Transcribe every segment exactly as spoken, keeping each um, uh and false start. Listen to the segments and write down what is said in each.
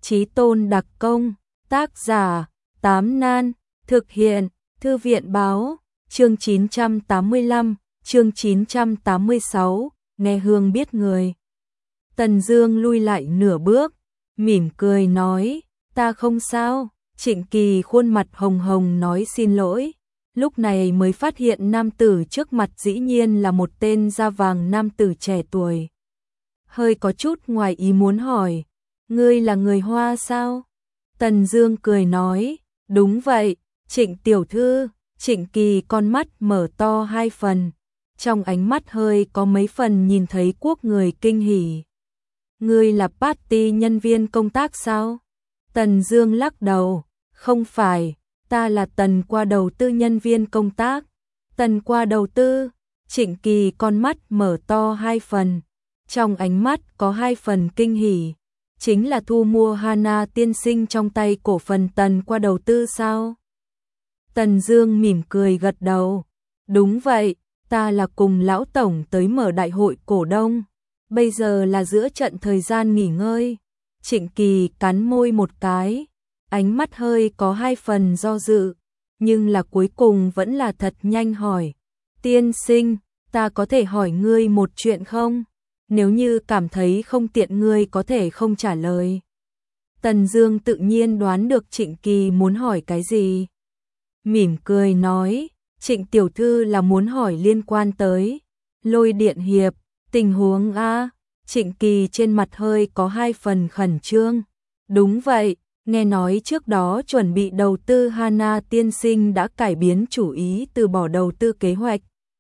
Chí tôn đặc công, tác giả, Tám Nan, thực hiện, Thư viện báo, chương chín trăm tám mươi lăm, chương chín trăm tám mươi sáu, nghe hương biết người. Tần Dương lui lại nửa bước, mỉm cười nói, ta không sao. Trịnh Kỳ khuôn mặt hồng hồng nói xin lỗi, lúc này mới phát hiện nam tử trước mặt dĩ nhiên là một tên da vàng nam tử trẻ tuổi. Hơi có chút ngoài ý muốn hỏi, ngươi là người Hoa sao? Tần Dương cười nói, đúng vậy, Trịnh tiểu thư. Trịnh Kỳ con mắt mở to hai phần, trong ánh mắt hơi có mấy phần nhìn thấy quốc người kinh hỉ. Ngươi là party nhân viên công tác sao? Tần Dương lắc đầu, không phải, ta là Tần qua đầu tư nhân viên công tác. Tần qua đầu tư? Trịnh Kỳ con mắt mở to hai phần, trong ánh mắt có hai phần kinh hỉ, chính là thu mua Hana tiên sinh trong tay cổ phần Tần qua đầu tư sao? Tần Dương mỉm cười gật đầu, đúng vậy, ta là cùng lão tổng tới mở đại hội cổ đông, bây giờ là giữa trận thời gian nghỉ ngơi. Trịnh Kỳ cắn môi một cái, ánh mắt hơi có hai phần do dự, nhưng là cuối cùng vẫn là thật nhanh hỏi, tiên sinh, ta có thể hỏi ngươi một chuyện không? Nếu như cảm thấy không tiện ngươi có thể không trả lời. Tần Dương tự nhiên đoán được Trịnh Kỳ muốn hỏi cái gì. Mỉm cười nói, Trịnh tiểu thư là muốn hỏi liên quan tới Lôi Điện Hiệp, tình huống a. Trịnh Kỳ trên mặt hơi có hai phần khẩn trương. Đúng vậy, nghe nói trước đó chuẩn bị đầu tư Hana tiên sinh đã cải biến chủ ý từ bỏ đầu tư kế hoạch.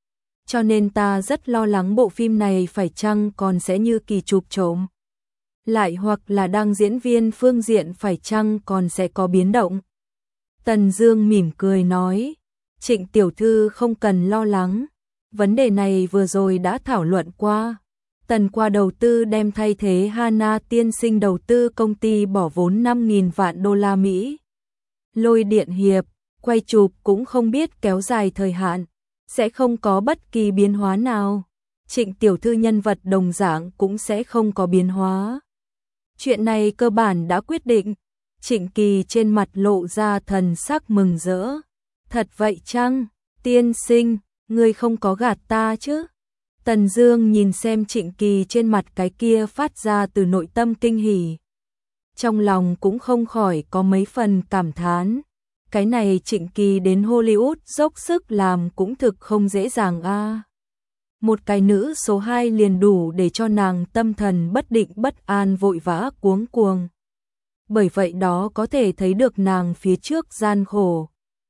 Cho nên ta rất lo lắng bộ phim này phải chăng còn sẽ như kỳ chụp trộm. Lại hoặc là đăng diễn viên phương diện phải chăng còn sẽ có biến động. Tần Dương mỉm cười nói, Trịnh tiểu thư không cần lo lắng, vấn đề này vừa rồi đã thảo luận qua. Tần qua đầu tư đem thay thế Hana tiên sinh đầu tư công ty bỏ vốn năm nghìn vạn đô la Mỹ. Lôi Điện Hiệp, quay chụp cũng không biết kéo dài thời hạn, sẽ không có bất kỳ biến hóa nào. Trịnh tiểu thư nhân vật đồng dạng cũng sẽ không có biến hóa. Chuyện này cơ bản đã quyết định. Trịnh Kỳ trên mặt lộ ra thần sắc mừng rỡ. Thật vậy chăng, tiên sinh, ngươi không có gạt ta chứ? Tần Dương nhìn xem Trịnh Kỳ trên mặt cái kia phát ra từ nội tâm kinh hỉ. Trong lòng cũng không khỏi có mấy phần cảm thán. Cái này Trịnh Kỳ đến Hollywood dốc sức làm cũng thực không dễ dàng a. À. Một cái nữ số hai liền đủ để cho nàng tâm thần bất định bất an vội vã cuống cuồng. Bởi vậy đó có thể thấy được nàng phía trước gian khổ.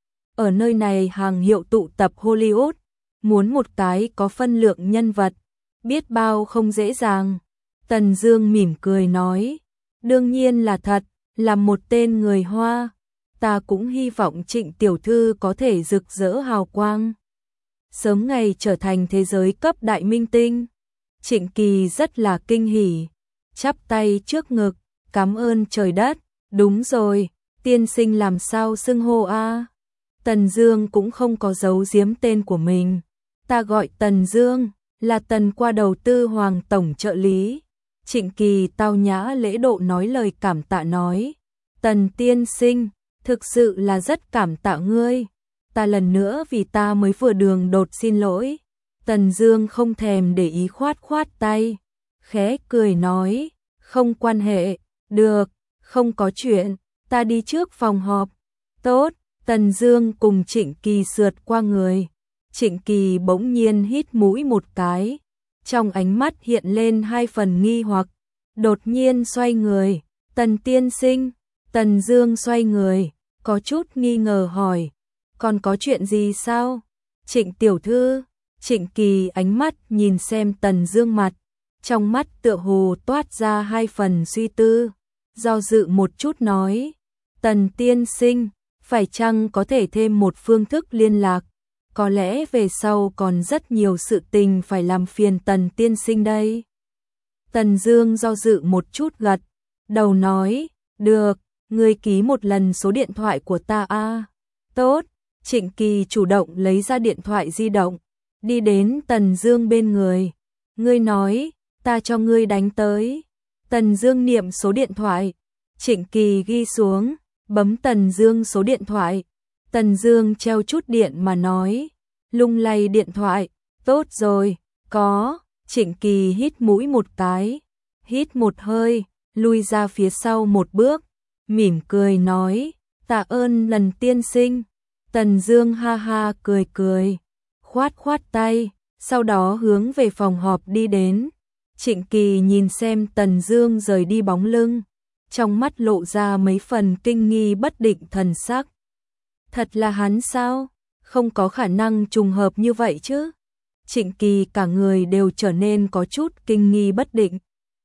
Ở nơi này hàng hiệu tụ tập Hollywood, muốn một cái có phân lượng nhân vật, biết bao không dễ dàng. Tần Dương mỉm cười nói, đương nhiên là thật, là một tên người Hoa, ta cũng hy vọng Trịnh tiểu thư có thể rực rỡ hào quang, sớm ngày trở thành thế giới cấp đại minh tinh. Trịnh Kỳ rất là kinh hỉ, chắp tay trước ngực, cảm ơn trời đất. Đúng rồi, tiên sinh làm sao xưng hô a? Tần Dương cũng không có giấu giếm tên của mình. Ta gọi Tần Dương, là Tần qua đầu tư Hoàng tổng trợ lý. Trịnh Kỳ tao nhã lễ độ nói lời cảm tạ nói, Tần tiên sinh, thực sự là rất cảm tạ ngươi. Ta lần nữa vì ta mới vừa đường đột xin lỗi. Tần Dương không thèm để ý khoát khoát tay, khẽ cười nói, không quan hệ, được, không có chuyện, ta đi trước phòng họp. Tốt, Tần Dương cùng Trịnh Kỳ sượt qua người. Trịnh Kỳ bỗng nhiên hít mũi một cái, trong ánh mắt hiện lên hai phần nghi hoặc, đột nhiên xoay người, Tần tiên sinh. Tần Dương xoay người, có chút nghi ngờ hỏi, còn có chuyện gì sao? Trịnh tiểu thư. Trịnh Kỳ ánh mắt nhìn xem Tần Dương mặt, trong mắt tựa hồ toát ra hai phần suy tư, do dự một chút nói, Tần tiên sinh, phải chăng có thể thêm một phương thức liên lạc? Có lẽ về sau còn rất nhiều sự tình phải làm phiền Tần tiên sinh đây. Tần Dương do dự một chút gật đầu nói, được, ngươi ký một lần số điện thoại của ta a. À. Tốt. Trịnh Kỳ chủ động lấy ra điện thoại di động, đi đến Tần Dương bên người. Ngươi nói, ta cho ngươi đánh tới. Tần Dương niệm số điện thoại. Trịnh Kỳ ghi xuống, bấm Tần Dương số điện thoại. Tần Dương treo chút điện mà nói, lung lay điện thoại, tốt rồi, có. Trịnh Kỳ hít mũi một cái, hít một hơi, lui ra phía sau một bước, mỉm cười nói, tạ ơn Lần tiên sinh. Tần Dương ha ha cười cười, khoát khoát tay, sau đó hướng về phòng họp đi đến. Trịnh Kỳ nhìn xem Tần Dương rời đi bóng lưng, trong mắt lộ ra mấy phần kinh nghi bất định thần sắc. Thật là hắn sao? Không có khả năng trùng hợp như vậy chứ? Trịnh Kỳ cả người đều trở nên có chút kinh nghi bất định.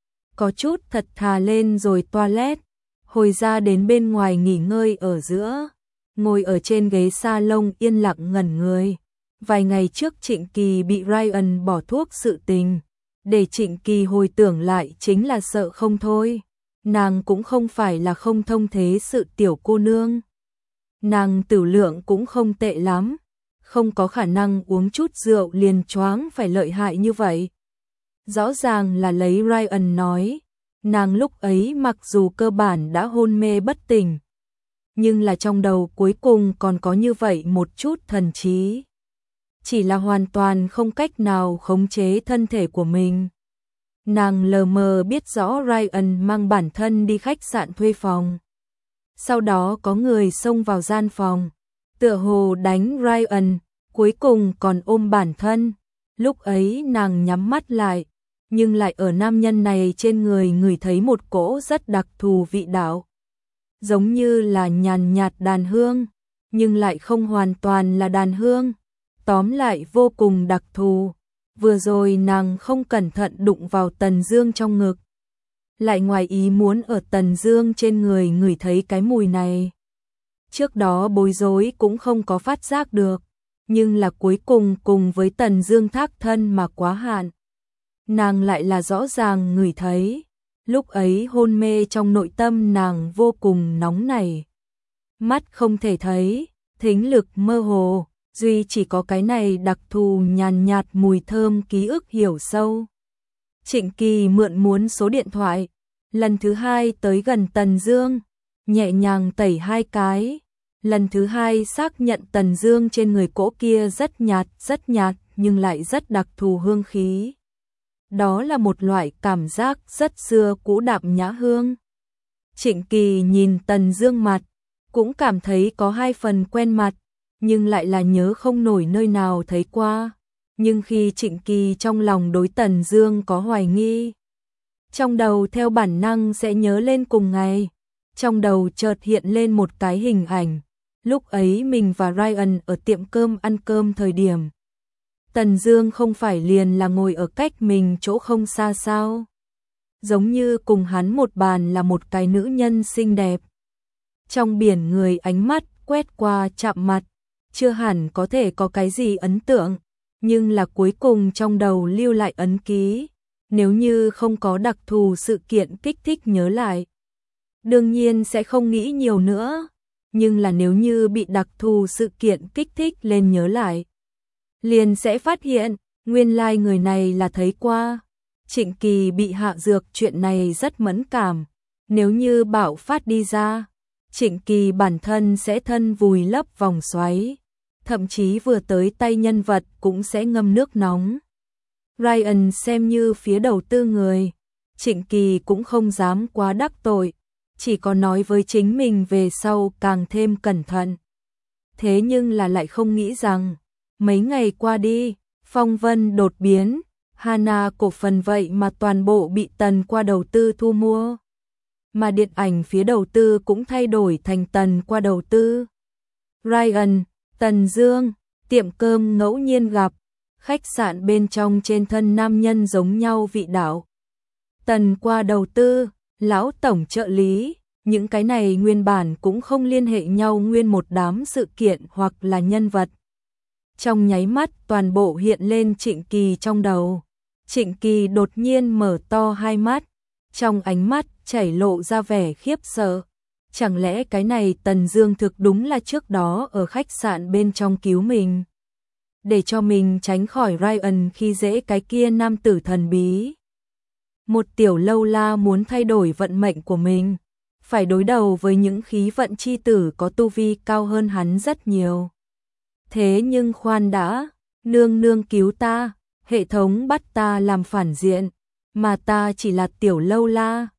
Có chút thật thà lên rồi toilet, hồi ra đến bên ngoài nghỉ ngơi ở giữa, ngồi ở trên ghế salon yên lặng ngẩn người. Vài ngày trước Trịnh Kỳ bị Ryan bỏ thuốc sự tình, để Trịnh Kỳ hồi tưởng lại chính là sợ không thôi. Nàng cũng không phải là không thông thế sự tiểu cô nương. Nàng tử lượng cũng không tệ lắm, không có khả năng uống chút rượu liền choáng phải lợi hại như vậy. Rõ ràng là lấy Ryan nói, nàng lúc ấy mặc dù cơ bản đã hôn mê bất tỉnh, nhưng là trong đầu cuối cùng còn có như vậy một chút thần trí. Chỉ là hoàn toàn không cách nào khống chế thân thể của mình. Nàng lờ mờ biết rõ Ryan mang bản thân đi khách sạn thuê phòng. Sau đó có người xông vào gian phòng, tựa hồ đánh Ryan, cuối cùng còn ôm bản thân. Lúc ấy nàng nhắm mắt lại, nhưng lại ở nam nhân này trên người ngửi thấy một cỗ rất đặc thù vị đạo. Giống như là nhàn nhạt đàn hương, nhưng lại không hoàn toàn là đàn hương. Tóm lại vô cùng đặc thù. Vừa rồi nàng không cẩn thận đụng vào Tần Dương trong ngực, lại ngoài ý muốn ở Tần Dương trên người ngửi thấy cái mùi này. Trước đó bối rối cũng không có phát giác được, nhưng là cuối cùng cùng với Tần Dương thác thân mà quá hạn. Nàng lại là rõ ràng ngửi thấy, lúc ấy hôn mê trong nội tâm nàng vô cùng nóng nảy. Mắt không thể thấy, thính lực mơ hồ, duy chỉ có cái này đặc thù nhàn nhạt mùi thơm ký ức hiểu sâu. Trịnh Kỳ mượn muốn số điện thoại, lần thứ hai tới gần Tần Dương, nhẹ nhàng tẩy hai cái. Lần thứ hai xác nhận Tần Dương trên người cỗ kia rất nhạt, rất nhạt nhưng lại rất đặc thù hương khí. Đó là một loại cảm giác rất xưa cũ đạm nhã hương. Trịnh Kỳ nhìn Tần Dương mặt, cũng cảm thấy có hai phần quen mặt, nhưng lại là nhớ không nổi nơi nào thấy qua. Nhưng khi Trịnh Kỳ trong lòng đối Tần Dương có hoài nghi, trong đầu theo bản năng sẽ nhớ lên cùng ngày. Trong đầu chợt hiện lên một cái hình ảnh, lúc ấy mình và Ryan ở tiệm cơm ăn cơm thời điểm. Tần Dương không phải liền là ngồi ở cách mình chỗ không xa sao? Giống như cùng hắn một bàn là một cái nữ nhân xinh đẹp. Trong biển người ánh mắt quét qua chạm mặt, chưa hẳn có thể có cái gì ấn tượng, nhưng là cuối cùng trong đầu lưu lại ấn ký. Nếu như không có đặc thù sự kiện kích thích nhớ lại, đương nhiên sẽ không nghĩ nhiều nữa. Nhưng là nếu như bị đặc thù sự kiện kích thích lên nhớ lại, liền sẽ phát hiện, nguyên lai like người này là thấy qua. Trịnh Kỳ bị hạ dược chuyện này rất mẫn cảm. Nếu như bạo phát đi ra, Trịnh Kỳ bản thân sẽ thân vùi lấp vòng xoáy. Thậm chí vừa tới tay nhân vật cũng sẽ ngâm nước nóng. Ryan xem như phía đầu tư người, Trịnh Kỳ cũng không dám quá đắc tội, chỉ có nói với chính mình về sau càng thêm cẩn thận. Thế nhưng là lại không nghĩ rằng, mấy ngày qua đi, phong vân đột biến, Hana cổ phần vậy mà toàn bộ bị Tần qua đầu tư thu mua. Mà điện ảnh phía đầu tư cũng thay đổi thành Tần qua đầu tư. Ryan, Tần Dương, tiệm cơm ngẫu nhiên gặp, khách sạn bên trong trên thân nam nhân giống nhau vị đạo. Tần qua đầu tư, lão tổng trợ lý, những cái này nguyên bản cũng không liên hệ nhau nguyên một đám sự kiện hoặc là nhân vật. Trong nháy mắt toàn bộ hiện lên Trịnh Kỳ trong đầu. Trịnh Kỳ đột nhiên mở to hai mắt, trong ánh mắt chảy lộ ra vẻ khiếp sợ. Chẳng lẽ cái này Tần Dương thực đúng là trước đó ở khách sạn bên trong cứu mình, để cho mình tránh khỏi Ryan khi dễ cái kia nam tử thần bí. Một tiểu lâu la muốn thay đổi vận mệnh của mình, phải đối đầu với những khí vận chi tử có tu vi cao hơn hắn rất nhiều. Thế nhưng khoan đã, nương nương cứu ta, hệ thống bắt ta làm phản diện, mà ta chỉ là tiểu lâu la,